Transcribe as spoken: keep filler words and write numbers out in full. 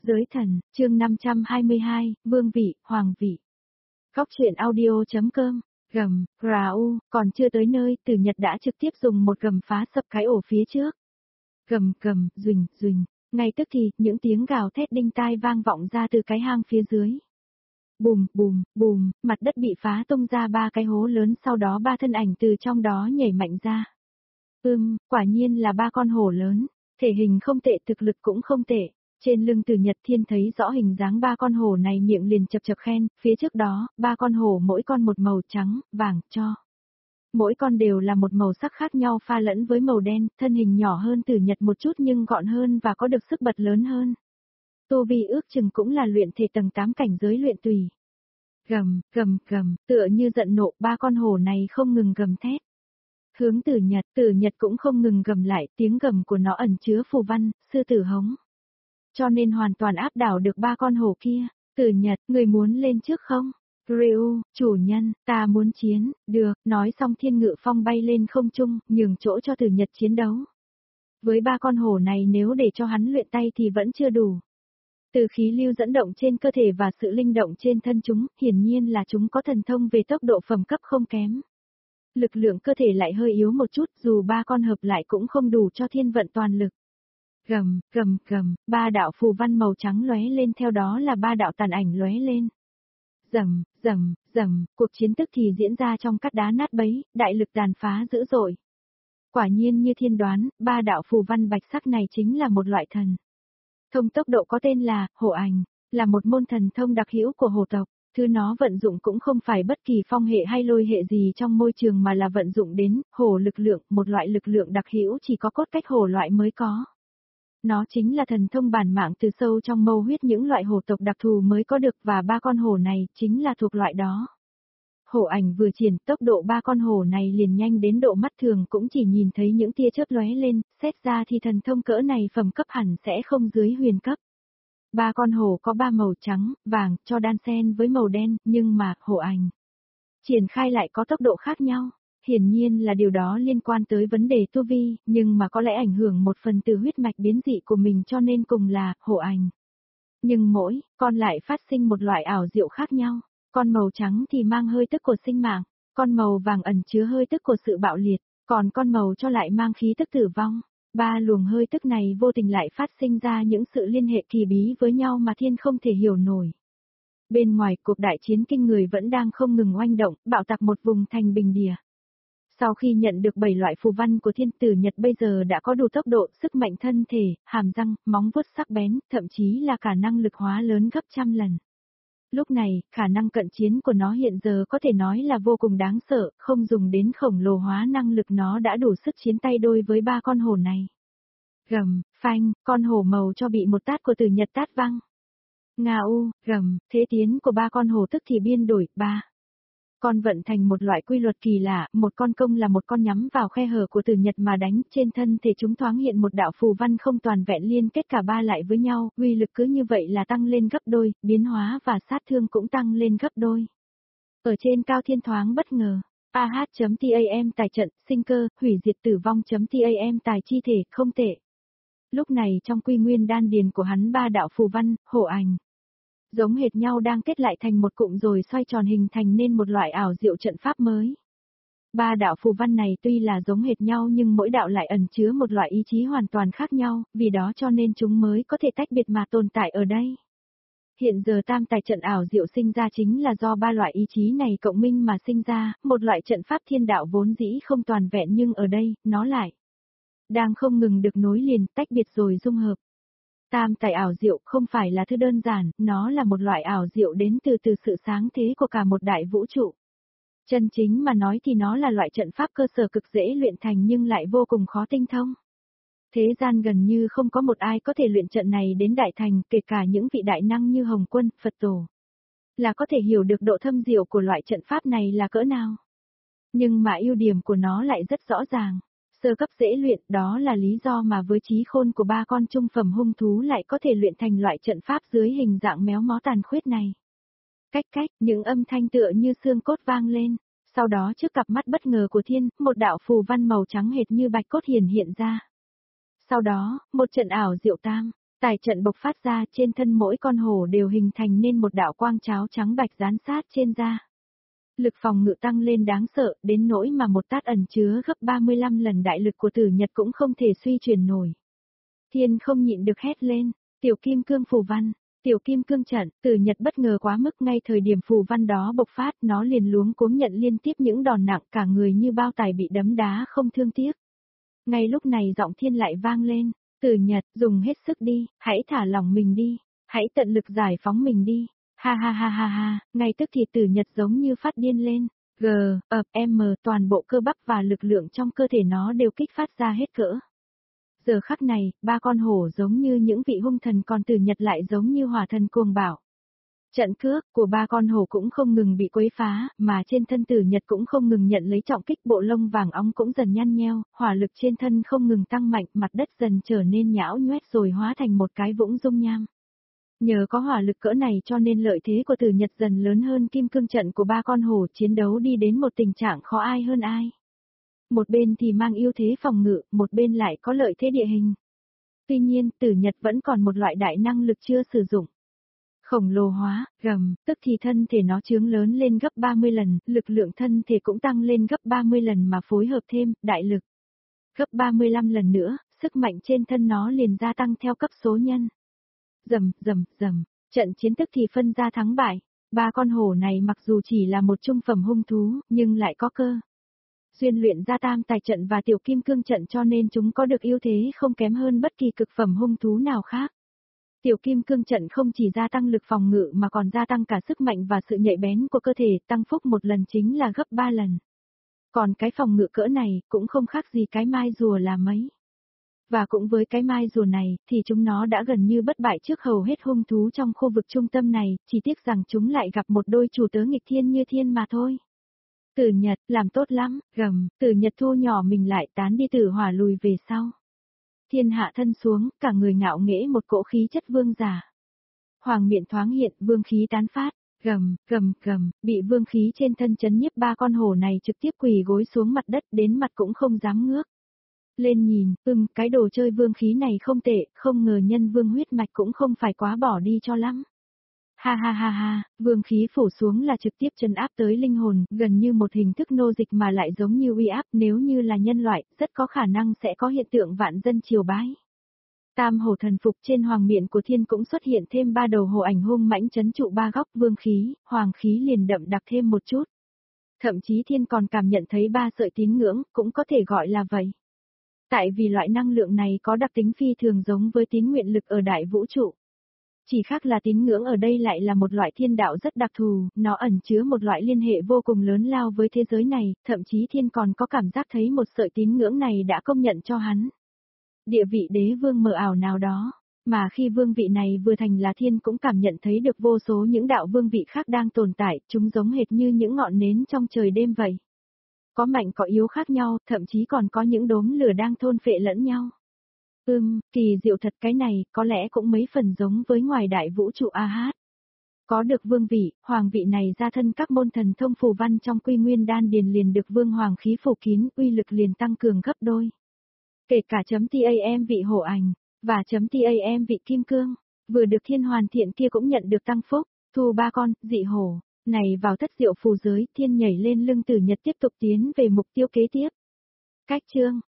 Giới thần, chương năm trăm hai mươi hai, vương vị, hoàng vị. Góc truyện audio.com, gầm, rào, còn chưa tới nơi, Tử Nhật đã trực tiếp dùng một gầm phá sập cái ổ phía trước. Gầm gầm, duỳnh, duỳnh, ngay tức thì, những tiếng gào thét đinh tai vang vọng ra từ cái hang phía dưới. Bùm, bùm, bùm, mặt đất bị phá tung ra ba cái hố lớn, sau đó ba thân ảnh từ trong đó nhảy mạnh ra. Ưm, quả nhiên là ba con hổ lớn, thể hình không tệ, thực lực cũng không tệ. Trên lưng Tử Nhật Thiên thấy rõ hình dáng ba con hổ này, miệng liền chập chập khen, phía trước đó, ba con hổ mỗi con một màu trắng, vàng, cho. Mỗi con đều là một màu sắc khác nhau pha lẫn với màu đen, thân hình nhỏ hơn Tử Nhật một chút nhưng gọn hơn và có được sức bật lớn hơn. Tu vi ước chừng cũng là luyện thể tầng tám cảnh giới luyện tùy. Gầm, gầm, gầm, tựa như giận nộ, ba con hổ này không ngừng gầm thét. Hướng Tử Nhật, Tử Nhật cũng không ngừng gầm lại, tiếng gầm của nó ẩn chứa phù văn, sư tử hống. Cho nên hoàn toàn áp đảo được ba con hổ kia. Tử Nhật, người muốn lên trước không? Ryu, chủ nhân, ta muốn chiến, được, nói xong Thiên Ngự Phong bay lên không trung, nhường chỗ cho Tử Nhật chiến đấu. Với ba con hổ này nếu để cho hắn luyện tay thì vẫn chưa đủ. Từ khí lưu dẫn động trên cơ thể và sự linh động trên thân chúng, hiển nhiên là chúng có thần thông về tốc độ phẩm cấp không kém. Lực lượng cơ thể lại hơi yếu một chút, dù ba con hợp lại cũng không đủ cho thiên vận toàn lực. Gầm, gầm, gầm, ba đạo phù văn màu trắng lóe lên, theo đó là ba đạo tàn ảnh lóe lên. Rầm, rầm, rầm, cuộc chiến tức thì diễn ra trong cát đá nát bấy, đại lực tàn phá dữ dội. Quả nhiên như thiên đoán, ba đạo phù văn bạch sắc này chính là một loại thần thông tốc độ có tên là hổ ảnh, là một môn thần thông đặc hữu của hổ tộc. Thứ nó vận dụng cũng không phải bất kỳ phong hệ hay lôi hệ gì trong môi trường mà là vận dụng đến hổ lực lượng, một loại lực lượng đặc hữu chỉ có cốt cách hổ loại mới có. Nó chính là thần thông bản mạng từ sâu trong mâu huyết những loại hổ tộc đặc thù mới có được, và ba con hổ này chính là thuộc loại đó. Hổ ảnh vừa triển, tốc độ ba con hổ này liền nhanh đến độ mắt thường cũng chỉ nhìn thấy những tia chớp lóe lên, xét ra thì thần thông cỡ này phẩm cấp hẳn sẽ không dưới huyền cấp. Ba con hổ có ba màu trắng, vàng, cho đan xen với màu đen, nhưng mà, hổ ảnh triển khai lại có tốc độ khác nhau. Hiển nhiên là điều đó liên quan tới vấn đề tu vi, nhưng mà có lẽ ảnh hưởng một phần từ huyết mạch biến dị của mình, cho nên cùng là hổ ảnh. Nhưng mỗi con lại phát sinh một loại ảo diệu khác nhau. Con màu trắng thì mang hơi tức của sinh mạng, con màu vàng ẩn chứa hơi tức của sự bạo liệt, còn con màu cho lại mang khí tức tử vong. Ba luồng hơi tức này vô tình lại phát sinh ra những sự liên hệ kỳ bí với nhau mà thiên không thể hiểu nổi. Bên ngoài, cuộc đại chiến kinh người vẫn đang không ngừng oanh động, bạo tạc một vùng thành bình địa. Sau khi nhận được bảy loại phù văn của Thiên, Tử Nhật bây giờ đã có đủ tốc độ, sức mạnh thân thể, hàm răng, móng vuốt sắc bén, thậm chí là cả năng lực hóa lớn gấp trăm lần. Lúc này, khả năng cận chiến của nó hiện giờ có thể nói là vô cùng đáng sợ, không dùng đến khổng lồ hóa năng lực nó đã đủ sức chiến tay đôi với ba con hổ này. Gầm, phanh, con hổ màu cho bị một tát của Tử Nhật tát văng. Nga u, gầm, thế tiến của ba con hổ tức thì biên đổi, ba. Con vận thành một loại quy luật kỳ lạ, một con công là một con nhắm vào khe hở của Tử Nhật mà đánh, trên thân thể chúng thoáng hiện một đạo phù văn không toàn vẹn liên kết cả ba lại với nhau, uy lực cứ như vậy là tăng lên gấp đôi, biến hóa và sát thương cũng tăng lên gấp đôi. Ở trên cao thiên thoáng bất ngờ, ah.tam tài trận, sinh cơ, hủy diệt tử vong.tam tài chi thể, không tệ. Lúc này trong quy nguyên đan điền của hắn ba đạo phù văn, hổ ảnh giống hệt nhau đang kết lại thành một cụm rồi xoay tròn hình thành nên một loại ảo diệu trận pháp mới. Ba đạo phù văn này tuy là giống hệt nhau nhưng mỗi đạo lại ẩn chứa một loại ý chí hoàn toàn khác nhau, vì đó cho nên chúng mới có thể tách biệt mà tồn tại ở đây. Hiện giờ tam tài trận ảo diệu sinh ra chính là do ba loại ý chí này cộng minh mà sinh ra, một loại trận pháp thiên đạo vốn dĩ không toàn vẹn nhưng ở đây, nó lại đang không ngừng được nối liền, tách biệt rồi dung hợp. Tam tài ảo diệu không phải là thứ đơn giản, nó là một loại ảo diệu đến từ từ sự sáng thế của cả một đại vũ trụ. Chân chính mà nói thì nó là loại trận pháp cơ sở cực dễ luyện thành nhưng lại vô cùng khó tinh thông. Thế gian gần như không có một ai có thể luyện trận này đến đại thành, kể cả những vị đại năng như Hồng Quân, Phật Tổ. Là có thể hiểu được độ thâm diệu của loại trận pháp này là cỡ nào. Nhưng mà ưu điểm của nó lại rất rõ ràng. Sơ cấp dễ luyện, đó là lý do mà với trí khôn của ba con trung phẩm hung thú lại có thể luyện thành loại trận pháp dưới hình dạng méo mó tàn khuyết này. Cách cách, những âm thanh tựa như xương cốt vang lên, sau đó trước cặp mắt bất ngờ của thiên, một đạo phù văn màu trắng hệt như bạch cốt hiển hiện ra. Sau đó, một trận ảo diệu tam, Tài trận bộc phát ra, trên thân mỗi con hổ đều hình thành nên một đạo quang cháo trắng bạch dán sát trên da. Lực phòng ngự tăng lên đáng sợ, đến nỗi mà một tát ẩn chứa gấp ba mươi lăm lần đại lực của Tử Nhật cũng không thể suy chuyển nổi. Thiên không nhịn được hét lên, tiểu kim cương phù văn, tiểu kim cương trận. Tử Nhật bất ngờ quá mức, ngay thời điểm phù văn đó bộc phát, nó liền luống cuống nhận liên tiếp những đòn nặng, cả người như bao tải bị đấm đá không thương tiếc. Ngay lúc này giọng Thiên lại vang lên, Tử Nhật, dùng hết sức đi, hãy thả lỏng mình đi, hãy tận lực giải phóng mình đi. Ha ha ha ha ha, ngay tức thì Tử Nhật giống như phát điên lên, G, ập, M, toàn bộ cơ bắp và lực lượng trong cơ thể nó đều kích phát ra hết cỡ. Giờ khắc này, ba con hổ giống như những vị hung thần, còn Tử Nhật lại giống như hỏa thần cuồng bạo. Trận cước của ba con hổ cũng không ngừng bị quấy phá, mà trên thân Tử Nhật cũng không ngừng nhận lấy trọng kích, bộ lông vàng óng cũng dần nhăn nheo, hỏa lực trên thân không ngừng tăng mạnh, mặt đất dần trở nên nhão nhoét rồi hóa thành một cái vũng dung nham. Nhờ có hỏa lực cỡ này cho nên lợi thế của Tử Nhật dần lớn hơn kim cương trận của ba con hổ, chiến đấu đi đến một tình trạng khó ai hơn ai. Một bên thì mang ưu thế phòng ngự, một bên lại có lợi thế địa hình. Tuy nhiên, Tử Nhật vẫn còn một loại đại năng lực chưa sử dụng. Khổng lồ hóa, gầm, tức thì thân thể nó chướng lớn lên gấp ba mươi lần, lực lượng thân thể cũng tăng lên gấp ba mươi lần mà phối hợp thêm, đại lực. Gấp ba mươi lăm lần nữa, sức mạnh trên thân nó liền gia tăng theo cấp số nhân. Rầm, rầm, rầm, trận chiến tức thì phân ra thắng bại. Ba con hổ này mặc dù chỉ là một trung phẩm hung thú, nhưng lại có cơ duyên luyện ra tam tài trận và tiểu kim cương trận, cho nên chúng có được ưu thế không kém hơn bất kỳ cực phẩm hung thú nào khác. Tiểu kim cương trận không chỉ gia tăng lực phòng ngự mà còn gia tăng cả sức mạnh và sự nhạy bén của cơ thể, tăng phúc một lần chính là gấp ba lần. Còn cái phòng ngự cỡ này cũng không khác gì cái mai rùa là mấy. Và cũng với cái mai rùa này, thì chúng nó đã gần như bất bại trước hầu hết hung thú trong khu vực trung tâm này, chỉ tiếc rằng chúng lại gặp một đôi chủ tớ nghịch thiên như Thiên mà thôi. Tử Nhật, làm tốt lắm, gầm, Tử Nhật thu nhỏ mình lại, tán đi tử hỏa lùi về sau. Thiên hạ thân xuống, cả người ngạo nghễ một cỗ khí chất vương giả. Hoàng miện thoáng hiện, vương khí tán phát, gầm, gầm, gầm, bị vương khí trên thân chấn nhiếp, ba con hổ này trực tiếp quỳ gối xuống mặt đất, đến mặt cũng không dám ngước lên nhìn. Ừm, cái đồ chơi vương khí này không tệ, không ngờ nhân vương huyết mạch cũng không phải quá bỏ đi cho lắm. Ha ha ha ha, vương khí phủ xuống là trực tiếp trấn áp tới linh hồn, gần như một hình thức nô dịch mà lại giống như uy áp, nếu như là nhân loại, rất có khả năng sẽ có hiện tượng vạn dân triều bái. Tam hổ thần phục, trên hoàng miện của Thiên cũng xuất hiện thêm ba đầu hổ ảnh hung mãnh trấn trụ ba góc, vương khí, hoàng khí liền đậm đặc thêm một chút. Thậm chí Thiên còn cảm nhận thấy ba sợi tín ngưỡng, cũng có thể gọi là vậy. Tại vì loại năng lượng này có đặc tính phi thường giống với tín nguyện lực ở đại vũ trụ. Chỉ khác là tín ngưỡng ở đây lại là một loại thiên đạo rất đặc thù, nó ẩn chứa một loại liên hệ vô cùng lớn lao với thế giới này, thậm chí Thiên còn có cảm giác thấy một sợi tín ngưỡng này đã công nhận cho hắn địa vị đế vương mờ ảo nào đó, mà khi vương vị này vừa thành là Thiên cũng cảm nhận thấy được vô số những đạo vương vị khác đang tồn tại, chúng giống hệt như những ngọn nến trong trời đêm vậy. Có mạnh có yếu khác nhau, thậm chí còn có những đốm lửa đang thôn phệ lẫn nhau. Ừm, kỳ diệu thật, cái này có lẽ cũng mấy phần giống với ngoài đại vũ trụ A Hát. Có được vương vị, hoàng vị này ra thân các môn thần thông phù văn trong quy nguyên đan điền liền được vương hoàng khí phủ kín, uy lực liền tăng cường gấp đôi. Kể cả chấm tam vị hổ ảnh, và chấm tam vị kim cương, vừa được Thiên hoàn thiện kia cũng nhận được tăng phúc, thu ba con, dị hổ này vào thất diệu phù giới. Thiên nhảy lên lưng Tử Nhật tiếp tục tiến về mục tiêu kế tiếp. Cách chương